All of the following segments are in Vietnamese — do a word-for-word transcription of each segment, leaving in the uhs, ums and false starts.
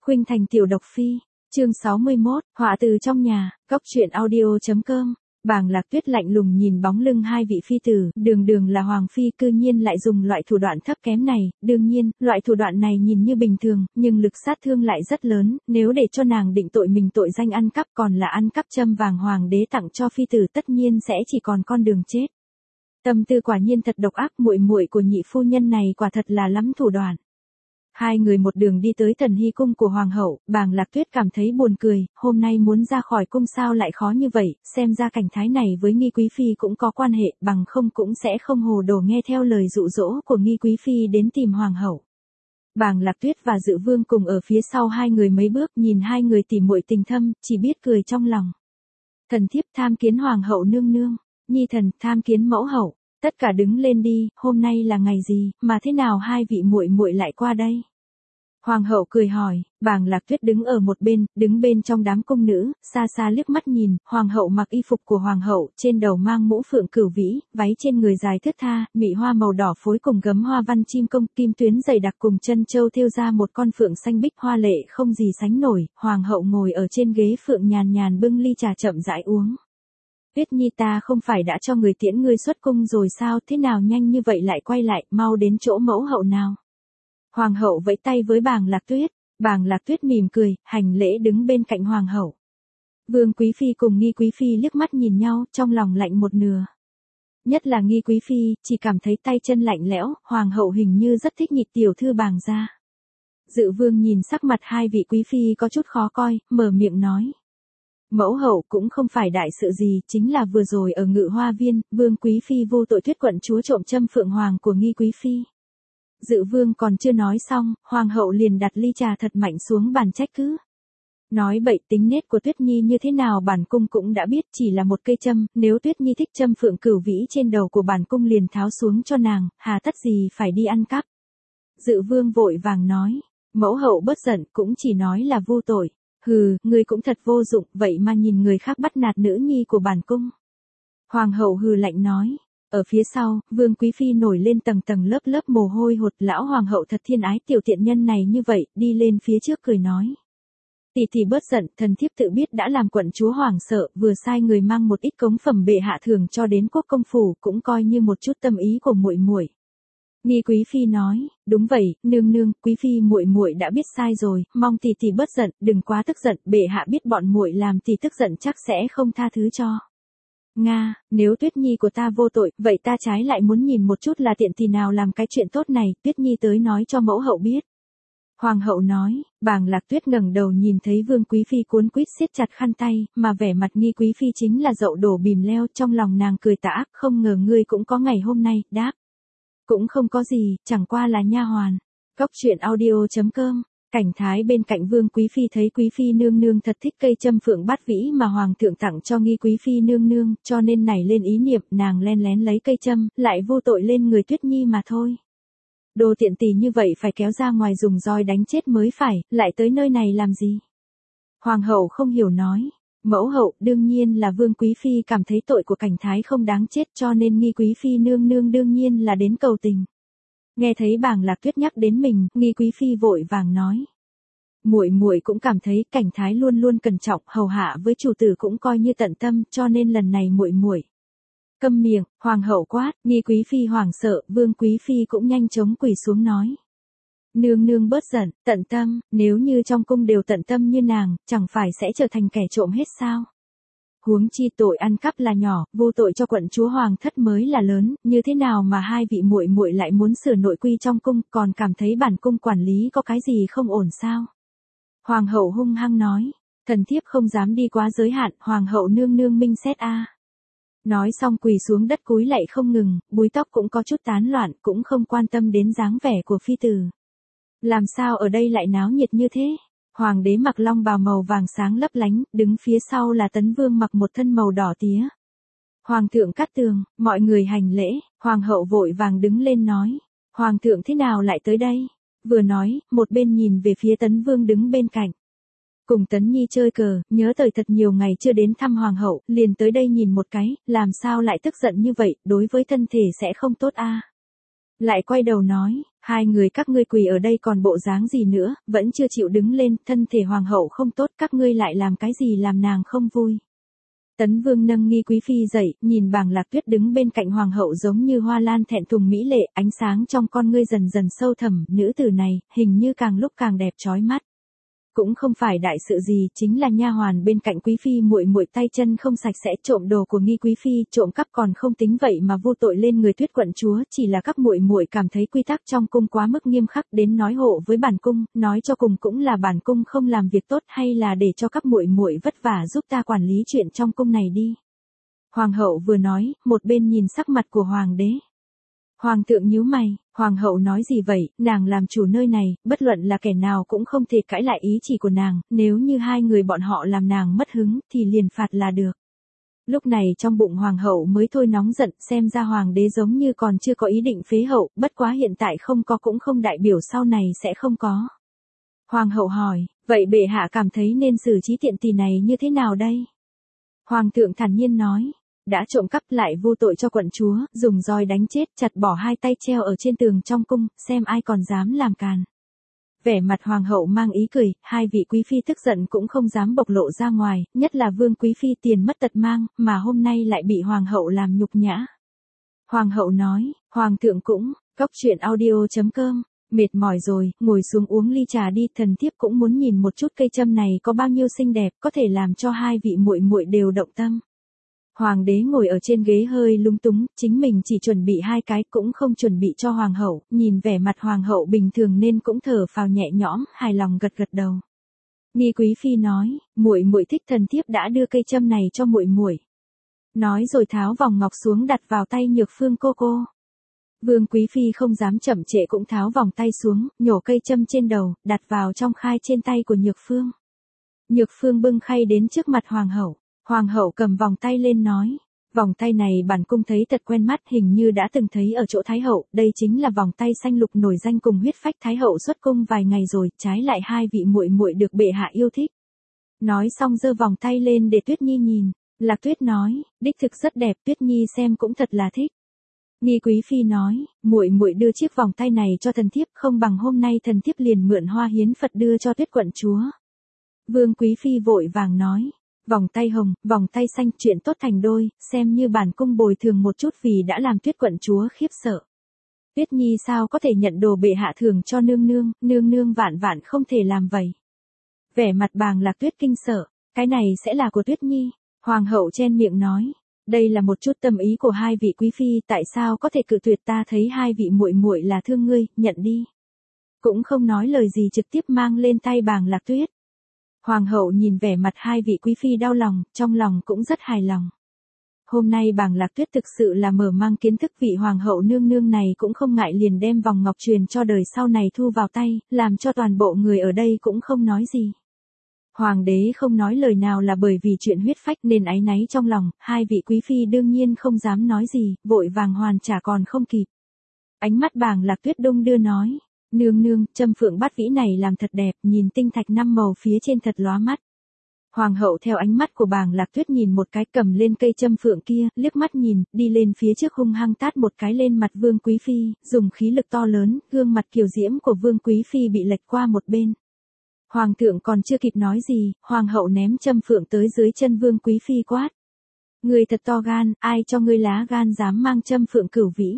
Khuynh Thành tiểu độc phi, chương sáu mươi mốt, họa từ trong nhà, cóc truyện audio chấm com. Bàng Lạc Tuyết lạnh lùng nhìn bóng lưng hai vị phi tử, đường đường là hoàng phi cư nhiên lại dùng loại thủ đoạn thấp kém này, đương nhiên, loại thủ đoạn này nhìn như bình thường, nhưng lực sát thương lại rất lớn, nếu để cho nàng định tội mình tội danh ăn cắp còn là ăn cắp châm vàng hoàng đế tặng cho phi tử tất nhiên sẽ chỉ còn con đường chết. Tâm tư quả nhiên thật độc ác, muội muội của nhị phu nhân này quả thật là lắm thủ đoạn. Hai người một đường đi tới Thần Hy cung của hoàng hậu, Bàng Lạc Tuyết cảm thấy buồn cười, hôm nay muốn ra khỏi cung sao lại khó như vậy, xem ra cảnh thái này với Nghi quý phi cũng có quan hệ, bằng không cũng sẽ không hồ đồ nghe theo lời dụ dỗ của Nghi quý phi đến tìm hoàng hậu. Bàng Lạc Tuyết và Dự Vương cùng ở phía sau hai người mấy bước, nhìn hai người tỉ muội tình thâm, chỉ biết cười trong lòng. Thần thiếp tham kiến hoàng hậu nương nương, nhi thần tham kiến mẫu hậu. Tất cả đứng lên đi, hôm nay là ngày gì, mà thế nào hai vị muội muội lại qua đây? Hoàng hậu cười hỏi, Bàng Lạc Tuyết đứng ở một bên, đứng bên trong đám cung nữ, xa xa liếc mắt nhìn, hoàng hậu mặc y phục của hoàng hậu, trên đầu mang mũ phượng cửu vĩ, váy trên người dài thướt tha, mị hoa màu đỏ phối cùng gấm hoa văn chim công, kim tuyến dày đặc cùng chân châu thêu ra một con phượng xanh bích hoa lệ không gì sánh nổi, hoàng hậu ngồi ở trên ghế phượng nhàn nhàn bưng ly trà chậm rãi uống. Tuyết Nhi ta không phải đã cho người tiễn ngươi xuất cung rồi sao, thế nào nhanh như vậy lại quay lại, mau đến chỗ mẫu hậu nào. Hoàng hậu vẫy tay với Bàng Lạc Tuyết, Bàng Lạc Tuyết mỉm cười, hành lễ đứng bên cạnh hoàng hậu. Vương quý phi cùng Nghi quý phi liếc mắt nhìn nhau, trong lòng lạnh một nửa. Nhất là Nghi quý phi, chỉ cảm thấy tay chân lạnh lẽo, hoàng hậu hình như rất thích nhị tiểu thư Bàng gia. Dự Vương nhìn sắc mặt hai vị quý phi có chút khó coi, mở miệng nói. Mẫu hậu cũng không phải đại sự gì, chính là vừa rồi ở Ngự Hoa Viên, Vương quý phi vô tội thuyết quận chúa trộm châm phượng hoàng của Nghi quý phi. Dự Vương còn chưa nói xong, hoàng hậu liền đặt ly trà thật mạnh xuống bàn trách cứ. Nói bậy, tính nết của Tuyết Nhi như thế nào bản cung cũng đã biết, chỉ là một cây châm, nếu Tuyết Nhi thích châm phượng cửu vĩ trên đầu của bản cung liền tháo xuống cho nàng, hà tất gì phải đi ăn cắp. Dự Vương vội vàng nói, mẫu hậu bớt giận, cũng chỉ nói là vô tội. Hừ, ngươi cũng thật vô dụng, vậy mà nhìn người khác bắt nạt nữ nhi của bản cung. Hoàng hậu hừ lạnh nói. Ở phía sau, Vương quý phi nổi lên tầng tầng lớp lớp mồ hôi hột, lão hoàng hậu thật thiên ái tiểu tiện nhân này như vậy, đi lên phía trước cười nói. Tỷ tỷ bớt giận, thần thiếp tự biết đã làm quận chúa hoàng sợ, vừa sai người mang một ít cống phẩm bệ hạ thường cho đến quốc công phủ, cũng coi như một chút tâm ý của muội muội. Nghi quý phi nói, đúng vậy, nương nương, quý phi muội muội đã biết sai rồi, mong tỷ tỷ bớt giận, đừng quá tức giận, bệ hạ biết bọn muội làm tỷ tức giận chắc sẽ không tha thứ cho. Nga, nếu Tuyết Nhi của ta vô tội, vậy ta trái lại muốn nhìn một chút là tiện tỷ nào làm cái chuyện tốt này, Tuyết Nhi tới nói cho mẫu hậu biết. Hoàng hậu nói, Bàng Lạc Tuyết ngẩng đầu nhìn thấy Vương quý phi cuốn quýt siết chặt khăn tay, mà vẻ mặt Nghi quý phi chính là dậu đổ bìm leo, trong lòng nàng cười tà ác, không ngờ ngươi cũng có ngày hôm nay, đáp. Cũng không có gì, chẳng qua là nha hoàn. Cóc truyện audio chấm com. Cảnh thái bên cạnh Vương quý phi thấy quý phi nương nương thật thích cây châm phượng bát vĩ mà hoàng thượng tặng cho Nghi quý phi nương nương, cho nên nảy lên ý niệm, nàng len lén lấy cây châm, lại vô tội lên người Tuyết Nhi mà thôi. Đồ tiện tỷ như vậy phải kéo ra ngoài dùng roi đánh chết mới phải, lại tới nơi này làm gì? Hoàng hậu không hiểu nói. Mẫu hậu, đương nhiên là Vương quý phi cảm thấy tội của cảnh thái không đáng chết, cho nên Nghi quý phi nương nương đương nhiên là đến cầu tình. Nghe thấy Bàng Lạc Tuyết nhắc đến mình, Nghi quý phi vội vàng nói. Muội muội cũng cảm thấy cảnh thái luôn luôn cẩn trọng, hầu hạ với chủ tử cũng coi như tận tâm, cho nên lần này muội muội. Câm miệng, hoàng hậu quát, Nghi quý phi hoảng sợ, Vương quý phi cũng nhanh chóng quỳ xuống nói. Nương nương bớt giận, tận tâm, nếu như trong cung đều tận tâm như nàng, chẳng phải sẽ trở thành kẻ trộm hết sao? Huống chi tội ăn cắp là nhỏ, vô tội cho quận chúa hoàng thất mới là lớn, như thế nào mà hai vị muội muội lại muốn sửa nội quy trong cung, còn cảm thấy bản cung quản lý có cái gì không ổn sao? Hoàng hậu hung hăng nói, thần thiếp không dám đi quá giới hạn, hoàng hậu nương nương minh xét a. Nói xong quỳ xuống đất cúi lạy không ngừng, búi tóc cũng có chút tán loạn, cũng không quan tâm đến dáng vẻ của phi tử. Làm sao ở đây lại náo nhiệt như thế? Hoàng đế mặc long bào màu vàng sáng lấp lánh, đứng phía sau là Tấn Vương mặc một thân màu đỏ tía. Hoàng thượng cát tường, mọi người hành lễ, hoàng hậu vội vàng đứng lên nói. Hoàng thượng thế nào lại tới đây? Vừa nói, một bên nhìn về phía Tấn Vương đứng bên cạnh. Cùng Tấn Nhi chơi cờ, nhớ tới thật nhiều ngày chưa đến thăm hoàng hậu, liền tới đây nhìn một cái, làm sao lại tức giận như vậy, đối với thân thể sẽ không tốt a. Lại quay đầu nói, Hai người các ngươi quỳ ở đây còn bộ dáng gì nữa, vẫn chưa chịu đứng lên, thân thể hoàng hậu không tốt, các ngươi lại làm cái gì làm nàng không vui. Tấn Vương nâng Nghi Quý Phi dậy, nhìn Bàng Lạc Tuyết đứng bên cạnh hoàng hậu giống như hoa lan thẹn thùng mỹ lệ, ánh sáng trong con ngươi dần dần sâu thẳm, nữ tử này, hình như càng lúc càng đẹp chói mắt. Cũng không phải đại sự gì, chính là nha hoàn bên cạnh quý phi muội muội tay chân không sạch sẽ trộm đồ của Nghi Quý Phi, trộm cắp còn không tính vậy mà vô tội lên người Tuyết quận chúa, chỉ là các muội muội cảm thấy quy tắc trong cung quá mức nghiêm khắc, đến nói hộ với bản cung, nói cho cùng cũng là bản cung không làm việc tốt, hay là để cho các muội muội vất vả giúp ta quản lý chuyện trong cung này đi. Hoàng hậu vừa nói, một bên nhìn sắc mặt của hoàng đế. Hoàng thượng nhíu mày, hoàng hậu nói gì vậy, nàng làm chủ nơi này, bất luận là kẻ nào cũng không thể cãi lại ý chỉ của nàng, nếu như hai người bọn họ làm nàng mất hứng, thì liền phạt là được. Lúc này trong bụng hoàng hậu mới thôi nóng giận, xem ra hoàng đế giống như còn chưa có ý định phế hậu, bất quá hiện tại không có cũng không đại biểu sau này sẽ không có. Hoàng hậu hỏi, vậy bệ hạ cảm thấy nên xử trí tiện tỳ này như thế nào đây? Hoàng thượng thản nhiên nói. Đã trộm cắp lại vô tội cho quận chúa, dùng roi đánh chết, chặt bỏ hai tay treo ở trên tường trong cung, xem ai còn dám làm càn. Vẻ mặt hoàng hậu mang ý cười, hai vị quý phi tức giận cũng không dám bộc lộ ra ngoài, nhất là vương quý phi tiền mất tật mang, mà hôm nay lại bị hoàng hậu làm nhục nhã. Hoàng hậu nói, hoàng thượng cũng, cóc truyện audio chấm com, mệt mỏi rồi, ngồi xuống uống ly trà đi, thần thiếp cũng muốn nhìn một chút cây châm này có bao nhiêu xinh đẹp, có thể làm cho hai vị muội muội đều động tâm. Hoàng đế ngồi ở trên ghế hơi lung túng, chính mình chỉ chuẩn bị hai cái cũng không chuẩn bị cho hoàng hậu, nhìn vẻ mặt hoàng hậu bình thường nên cũng thở phào nhẹ nhõm, hài lòng gật gật đầu. Nghi Quý Phi nói, muội muội thích, thần thiếp đã đưa cây châm này cho muội muội. Nói rồi tháo vòng ngọc xuống đặt vào tay Nhược Phương cô cô. Vương Quý Phi không dám chậm trễ cũng tháo vòng tay xuống, nhổ cây châm trên đầu, đặt vào trong khai trên tay của Nhược Phương. Nhược Phương bưng khay đến trước mặt hoàng hậu. Hoàng hậu cầm vòng tay lên nói, vòng tay này bản cung thấy thật quen mắt, hình như đã từng thấy ở chỗ Thái hậu, đây chính là vòng tay xanh lục nổi danh cùng huyết phách Thái hậu xuất cung vài ngày rồi, trái lại hai vị muội muội được bệ hạ yêu thích. Nói xong giơ vòng tay lên để Tuyết Nhi nhìn, Lạc Tuyết nói, đích thực rất đẹp, Tuyết Nhi xem cũng thật là thích. Nghi Quý Phi nói, muội muội đưa chiếc vòng tay này cho thần thiếp, không bằng hôm nay thần thiếp liền mượn hoa hiến Phật đưa cho Tuyết quận chúa. Vương Quý Phi vội vàng nói. Vòng tay hồng, vòng tay xanh, chuyện tốt thành đôi, xem như bản cung bồi thường một chút vì đã làm Tuyết quận chúa khiếp sợ. Tuyết Nhi sao có thể nhận đồ bệ hạ thưởng cho nương nương, nương nương vạn vạn không thể làm vậy. Vẻ mặt Bàng Lạc Tuyết kinh sợ, cái này sẽ là của Tuyết Nhi. Hoàng hậu chen miệng nói, đây là một chút tâm ý của hai vị quý phi, tại sao có thể cự tuyệt, ta thấy hai vị muội muội là thương ngươi, nhận đi. Cũng không nói lời gì trực tiếp mang lên tay Bàng Lạc Tuyết. Hoàng hậu nhìn vẻ mặt hai vị quý phi đau lòng, trong lòng cũng rất hài lòng. Hôm nay Bàng Lạc Tuyết thực sự là mở mang kiến thức, vị hoàng hậu nương nương này cũng không ngại liền đem vòng ngọc truyền cho đời sau này thu vào tay, làm cho toàn bộ người ở đây cũng không nói gì. Hoàng đế không nói lời nào là bởi vì chuyện huyết phách nên áy náy trong lòng, hai vị quý phi đương nhiên không dám nói gì, vội vàng hoàn trả còn không kịp. Ánh mắt Bàng Lạc Tuyết đung đưa nói. Nương nương, châm phượng bát vĩ này làm thật đẹp, nhìn tinh thạch năm màu phía trên thật lóa mắt. Hoàng hậu theo ánh mắt của Bàng Lạc Tuyết nhìn một cái, cầm lên cây châm phượng kia, liếc mắt nhìn, đi lên phía trước hung hăng tát một cái lên mặt Vương Quý Phi, dùng khí lực to lớn, gương mặt kiều diễm của Vương Quý Phi bị lệch qua một bên. Hoàng thượng còn chưa kịp nói gì, hoàng hậu ném châm phượng tới dưới chân Vương Quý Phi quát. Ngươi thật to gan, ai cho ngươi lá gan dám mang châm phượng cửu vĩ.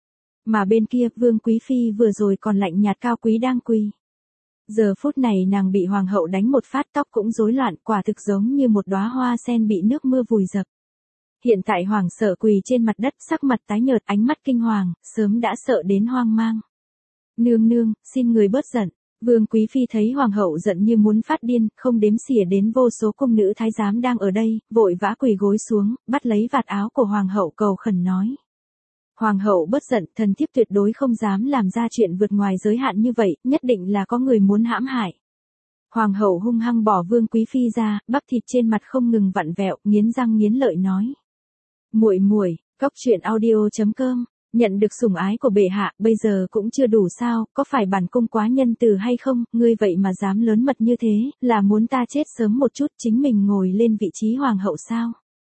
Mà bên kia, Vương Quý Phi vừa rồi còn lạnh nhạt cao quý đang quỳ. Giờ phút này nàng bị hoàng hậu đánh một phát, tóc cũng rối loạn, quả thực giống như một đóa hoa sen bị nước mưa vùi dập. Hiện tại hoàng sợ quỳ trên mặt đất, sắc mặt tái nhợt, ánh mắt kinh hoàng, sớm đã sợ đến hoang mang. Nương nương, xin người bớt giận. Vương Quý Phi thấy hoàng hậu giận như muốn phát điên, không đếm xỉa đến vô số cung nữ thái giám đang ở đây, vội vã quỳ gối xuống, bắt lấy vạt áo của hoàng hậu cầu khẩn nói. Hoàng hậu bớt giận, thần thiếp tuyệt đối không dám làm ra chuyện vượt ngoài giới hạn như vậy, nhất định là có người muốn hãm hại. Hoàng hậu hung hăng bỏ Vương Quý Phi ra, bắp thịt trên mặt không ngừng vặn vẹo, nghiến răng nghiến lợi nói. Muội muội, cóc truyện audio chấm com, nhận được sủng ái của bệ hạ, bây giờ cũng chưa đủ sao, có phải bản cung quá nhân từ hay không, ngươi vậy mà dám lớn mật như thế, là muốn ta chết sớm một chút chính mình ngồi lên vị trí hoàng hậu sao?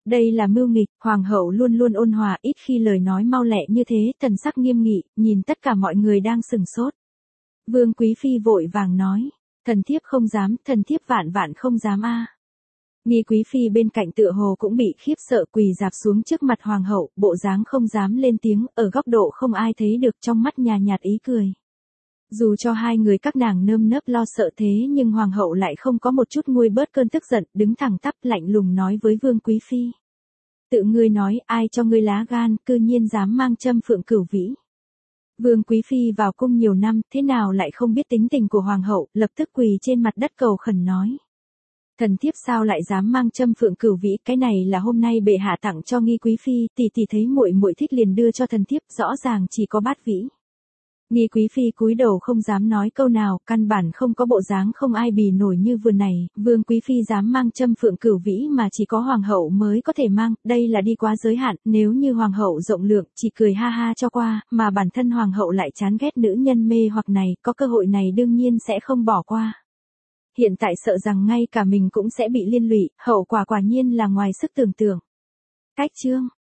Đây là mưu nghịch, hoàng hậu luôn luôn ôn hòa, ít khi lời nói mau lẹ như thế, thần sắc nghiêm nghị, nhìn tất cả mọi người đang sừng sốt. Vương Quý Phi vội vàng nói, thần thiếp không dám, thần thiếp vạn vạn không dám a. Nghi Quý Phi bên cạnh tựa hồ cũng bị khiếp sợ, quỳ rạp xuống trước mặt hoàng hậu, bộ dáng không dám lên tiếng, ở góc độ không ai thấy được, trong mắt nhàn nhạt ý cười. Dù cho hai người các nàng nơm nớp lo sợ thế nhưng hoàng hậu lại không có một chút nguôi bớt cơn tức giận, đứng thẳng tắp lạnh lùng nói với Vương Quý Phi. Tự ngươi nói, ai cho ngươi lá gan, cư nhiên dám mang châm phượng cửu vĩ. Vương Quý Phi vào cung nhiều năm, thế nào lại không biết tính tình của hoàng hậu, lập tức quỳ trên mặt đất cầu khẩn nói. Thần thiếp sao lại dám mang châm phượng cửu vĩ, cái này là hôm nay bệ hạ tặng cho Nghi Quý Phi, tỷ tỷ thấy muội muội thích liền đưa cho thần thiếp, rõ ràng chỉ có bát vĩ. Nghi Quý Phi cúi đầu không dám nói câu nào, căn bản không có bộ dáng không ai bì nổi như vừa này, Vương Quý Phi dám mang châm phượng cửu vĩ mà chỉ có hoàng hậu mới có thể mang, đây là đi quá giới hạn, nếu như hoàng hậu rộng lượng, chỉ cười ha ha cho qua, mà bản thân hoàng hậu lại chán ghét nữ nhân mê hoặc này, có cơ hội này đương nhiên sẽ không bỏ qua. Hiện tại sợ rằng ngay cả mình cũng sẽ bị liên lụy, hậu quả quả nhiên là ngoài sức tưởng tượng. Cách chương